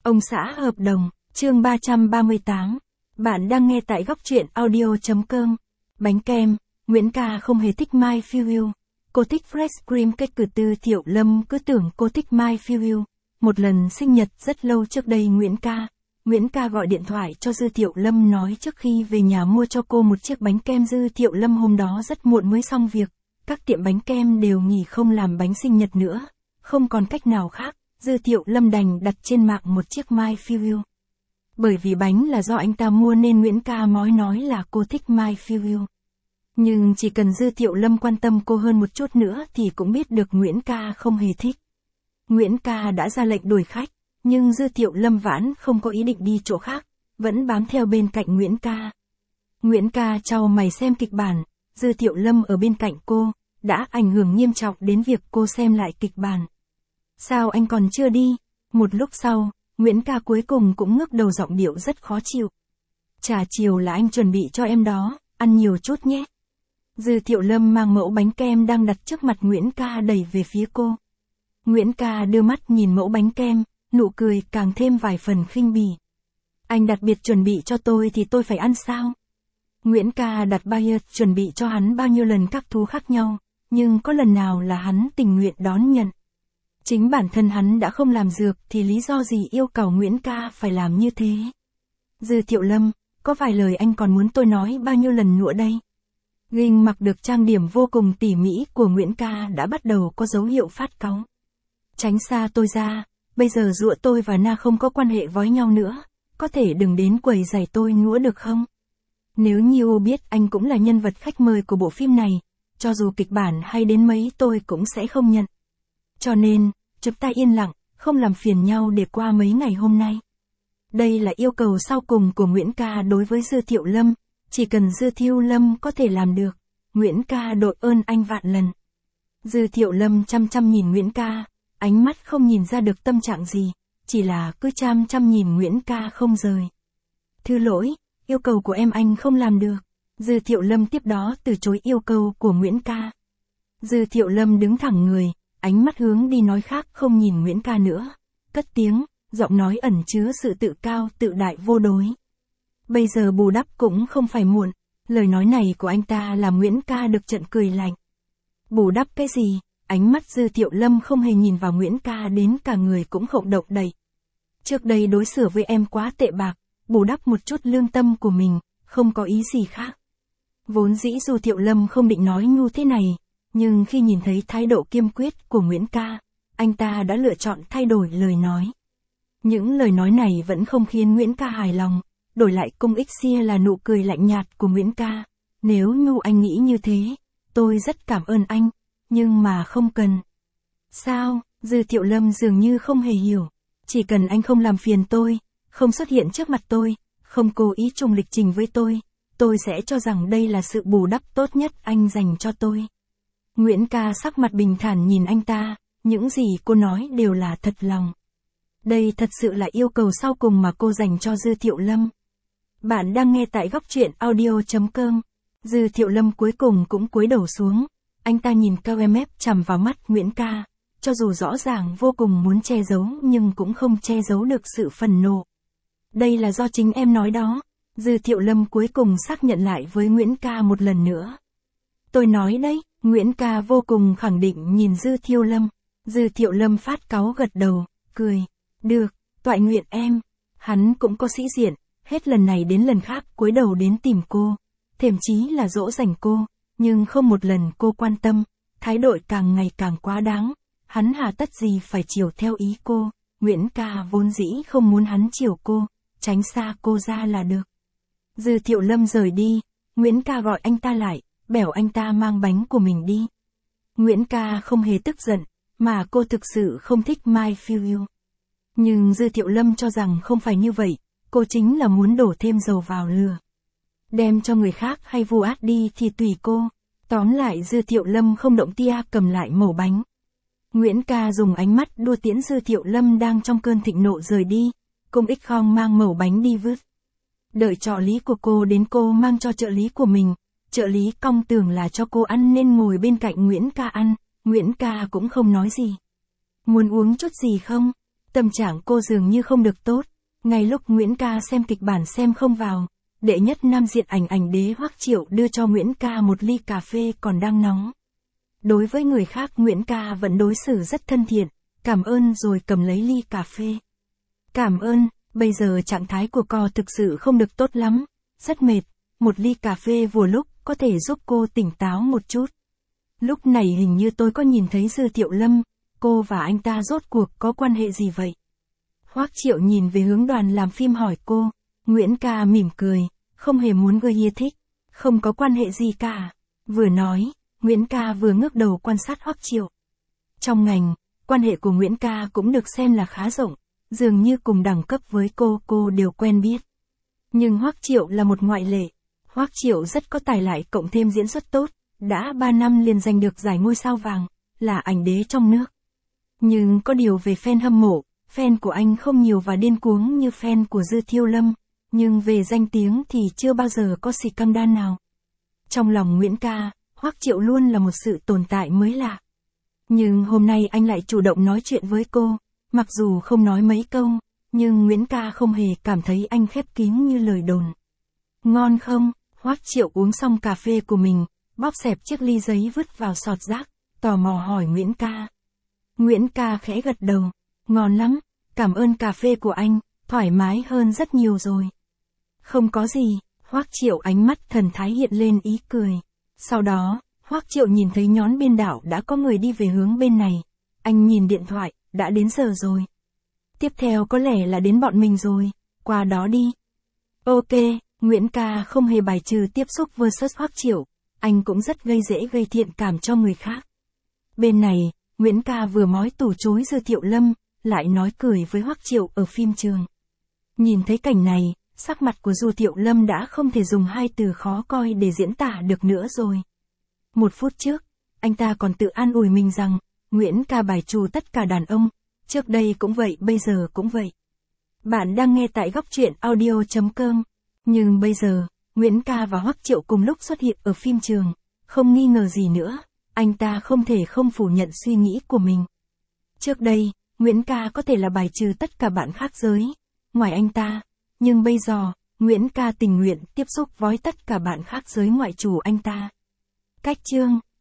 Ông xã hợp đồng, chương 338. Bạn đang nghe tại góc truyện audio.com. Bánh kem, Nguyễn Ca không hề thích My Feel You. Cô thích fresh cream cake của Dư Thiệu Lâm, cứ tưởng cô thích My Feel You. Một lần sinh nhật rất lâu trước đây Nguyễn Ca gọi điện thoại cho Dư Thiệu Lâm nói trước khi về nhà mua cho cô một chiếc bánh kem. Dư Thiệu Lâm hôm đó rất muộn mới xong việc, các tiệm bánh kem đều nghỉ không làm bánh sinh nhật nữa. Không còn cách nào khác, Dư Thiệu Lâm đành đặt trên mạng một chiếc My Feel You. Bởi vì bánh là do anh ta mua nên Nguyễn Ca mới nói là cô thích My Feel You. Nhưng chỉ cần Dư Thiệu Lâm quan tâm cô hơn một chút nữa thì cũng biết được Nguyễn Ca không hề thích. Nguyễn Ca đã ra lệnh đuổi khách, nhưng Dư Thiệu Lâm vẫn không có ý định đi chỗ khác, vẫn bám theo bên cạnh Nguyễn Ca. Nguyễn Ca chau mày xem kịch bản, Dư Thiệu Lâm ở bên cạnh cô, đã ảnh hưởng nghiêm trọng đến việc cô xem lại kịch bản. Sao anh còn chưa đi? Một lúc sau, Nguyễn Ca cuối cùng cũng ngước đầu, giọng điệu rất khó chịu. Trà chiều là anh chuẩn bị cho em đó, ăn nhiều chút nhé. Dư Thiệu Lâm mang mẫu bánh kem đang đặt trước mặt Nguyễn Ca đẩy về phía cô. Nguyễn Ca đưa mắt nhìn mẫu bánh kem, nụ cười càng thêm vài phần khinh bỉ. Anh đặc biệt chuẩn bị cho tôi thì tôi phải ăn sao? Nguyễn Ca đặt buyer chuẩn bị cho hắn bao nhiêu lần các thú khác nhau, nhưng có lần nào là hắn tình nguyện đón nhận. Chính bản thân hắn đã không làm dược thì lý do gì yêu cầu Nguyễn Ca phải làm như thế? Dư Thiệu Lâm, có vài lời anh còn muốn tôi nói bao nhiêu lần nữa đây? Gương mặt được trang điểm vô cùng tỉ mỉ của Nguyễn Ca đã bắt đầu có dấu hiệu phát cáu. Tránh xa tôi ra, bây giờ giữa tôi và Na không có quan hệ với nhau nữa, có thể đừng đến quầy giày tôi nữa được không? Nếu như biết anh cũng là nhân vật khách mời của bộ phim này, cho dù kịch bản hay đến mấy tôi cũng sẽ không nhận. Cho nên, chúng ta yên lặng, không làm phiền nhau để qua mấy ngày hôm nay. Đây là yêu cầu sau cùng của Nguyễn Ca đối với Dư Thiệu Lâm, chỉ cần Dư Thiệu Lâm có thể làm được, Nguyễn Ca đội ơn anh vạn lần. Dư Thiệu Lâm chăm chăm nhìn Nguyễn Ca, ánh mắt không nhìn ra được tâm trạng gì, chỉ là cứ chăm chăm nhìn Nguyễn Ca không rời. Thư lỗi, yêu cầu của em anh không làm được. Dư Thiệu Lâm tiếp đó từ chối yêu cầu của Nguyễn Ca. Dư Thiệu Lâm đứng thẳng người, ánh mắt hướng đi nói khác, không nhìn Nguyễn Ca nữa. Cất tiếng, giọng nói ẩn chứa sự tự cao tự đại vô đối. Bây giờ bù đắp cũng không phải muộn. Lời nói này của anh ta làm Nguyễn Ca được trận cười lạnh. Bù đắp cái gì? Ánh mắt Dư Thiệu Lâm không hề nhìn vào Nguyễn Ca, đến cả người cũng khổng động đậy. Trước đây đối xử với em quá tệ bạc, bù đắp một chút lương tâm của mình, không có ý gì khác. Vốn dĩ Dư Thiệu Lâm không định nói như thế này, nhưng khi nhìn thấy thái độ kiên quyết của Nguyễn Ca, anh ta đã lựa chọn thay đổi lời nói. Những lời nói này vẫn không khiến Nguyễn Ca hài lòng, đổi lại công ích xia là nụ cười lạnh nhạt của Nguyễn Ca. Nếu như anh nghĩ như thế, tôi rất cảm ơn anh, nhưng mà không cần. Sao? Dư Thiệu Lâm dường như không hề hiểu. Chỉ cần anh không làm phiền tôi, không xuất hiện trước mặt tôi, không cố ý trùng lịch trình với tôi sẽ cho rằng đây là sự bù đắp tốt nhất anh dành cho tôi. Nguyễn Ca sắc mặt bình thản nhìn anh ta, những gì cô nói đều là thật lòng. Đây thật sự là yêu cầu sau cùng mà cô dành cho Dư Thiệu Lâm. Bạn đang nghe tại góc truyện audio.com. Dư Thiệu Lâm cuối cùng cũng cúi đầu xuống, anh ta nhìn cao mép chằm vào mắt Nguyễn Ca, cho dù rõ ràng vô cùng muốn che giấu nhưng cũng không che giấu được sự phẫn nộ. Đây là do chính em nói đó. Dư Thiệu Lâm cuối cùng xác nhận lại với Nguyễn Ca một lần nữa. Tôi nói đấy. Nguyễn Ca vô cùng khẳng định nhìn Dư Thiệu Lâm. Dư Thiệu Lâm phát cáu gật đầu, cười. Được, toại nguyện em. Hắn cũng có sĩ diện, hết lần này đến lần khác cúi đầu đến tìm cô, thậm chí là dỗ dành cô, nhưng không một lần cô quan tâm, thái độ càng ngày càng quá đáng. Hắn hà tất gì phải chiều theo ý cô? Nguyễn Ca vốn dĩ không muốn hắn chiều cô, tránh xa cô ra là được. Dư Thiệu Lâm rời đi, Nguyễn Ca gọi anh ta lại, bảo anh ta mang bánh của mình đi. Nguyễn Ca không hề tức giận, mà cô thực sự không thích My Feel You. Nhưng Dư Thiệu Lâm cho rằng không phải như vậy, cô chính là muốn đổ thêm dầu vào lửa. Đem cho người khác hay vu át đi thì tùy cô. Tóm lại Dư Thiệu Lâm không động tia cầm lại mẩu bánh. Nguyễn Ca dùng ánh mắt đua tiễn Dư Thiệu Lâm đang trong cơn thịnh nộ rời đi, công ích khong mang mẩu bánh đi vứt. Đợi trợ lý của cô đến cô mang cho trợ lý của mình, trợ lý cong tưởng là cho cô ăn nên ngồi bên cạnh Nguyễn Ca ăn, Nguyễn Ca cũng không nói gì. Muốn uống chút gì không? Tâm trạng cô dường như không được tốt, ngay lúc Nguyễn Ca xem kịch bản xem không vào, đệ nhất nam diện ảnh đế Hoắc Triệu đưa cho Nguyễn Ca một ly cà phê còn đang nóng. Đối với người khác Nguyễn Ca vẫn đối xử rất thân thiện, cảm ơn rồi cầm lấy ly cà phê. Cảm ơn, bây giờ trạng thái của cô thực sự không được tốt lắm, rất mệt, một ly cà phê vừa lúc có thể giúp cô tỉnh táo một chút. Lúc này hình như tôi có nhìn thấy Dư Thiệu Lâm, cô và anh ta rốt cuộc có quan hệ gì vậy? Hoắc Triệu nhìn về hướng đoàn làm phim hỏi cô, Nguyễn Ca mỉm cười, không hề muốn gây yêu thích, không có quan hệ gì cả. Vừa nói, Nguyễn Ca vừa ngước đầu quan sát Hoắc Triệu. Trong ngành, quan hệ của Nguyễn Ca cũng được xem là khá rộng, dường như cùng đẳng cấp với cô đều quen biết. Nhưng Hoắc Triệu là một ngoại lệ. Hoắc Triệu rất có tài lại cộng thêm diễn xuất tốt, đã 3 năm liền giành được giải ngôi sao vàng, là ảnh đế trong nước. Nhưng có điều về fan hâm mộ, fan của anh không nhiều và điên cuồng như fan của Dư Thiệu Lâm, nhưng về danh tiếng thì chưa bao giờ có scandal nào. Trong lòng Nguyễn Ca, Hoắc Triệu luôn là một sự tồn tại mới lạ. Nhưng hôm nay anh lại chủ động nói chuyện với cô, mặc dù không nói mấy câu, nhưng Nguyễn Ca không hề cảm thấy anh khép kín như lời đồn. Ngon không? Hoắc Triệu uống xong cà phê của mình, bóp xẹp chiếc ly giấy vứt vào sọt rác, tò mò hỏi Nguyễn Ca. Nguyễn Ca khẽ gật đầu, ngon lắm, cảm ơn cà phê của anh, thoải mái hơn rất nhiều rồi. Không có gì, Hoắc Triệu ánh mắt thần thái hiện lên ý cười. Sau đó, Hoắc Triệu nhìn thấy nhón biên đảo đã có người đi về hướng bên này. Anh nhìn điện thoại, đã đến giờ rồi. Tiếp theo có lẽ là đến bọn mình rồi, qua đó đi. Ok, Nguyễn Ca không hề bài trừ tiếp xúc versus Hoắc Triệu, anh cũng rất dễ gây thiện cảm cho người khác. Bên này, Nguyễn Ca vừa mói từ chối Dư Thiệu Lâm, lại nói cười với Hoắc Triệu ở phim trường. Nhìn thấy cảnh này, sắc mặt của Dư Thiệu Lâm đã không thể dùng hai từ khó coi để diễn tả được nữa rồi. 1 phút trước, anh ta còn tự an ủi mình rằng, Nguyễn Ca bài trừ tất cả đàn ông, trước đây cũng vậy bây giờ cũng vậy. Bạn đang nghe tại góc truyện audio.com, nhưng bây giờ, Nguyễn Ca và Hoắc Triệu cùng lúc xuất hiện ở phim trường, không nghi ngờ gì nữa, anh ta không thể không phủ nhận suy nghĩ của mình. Trước đây, Nguyễn Ca có thể là bài trừ tất cả bạn khác giới, ngoài anh ta, nhưng bây giờ, Nguyễn Ca tình nguyện tiếp xúc với tất cả bạn khác giới ngoại trừ anh ta. Cách chương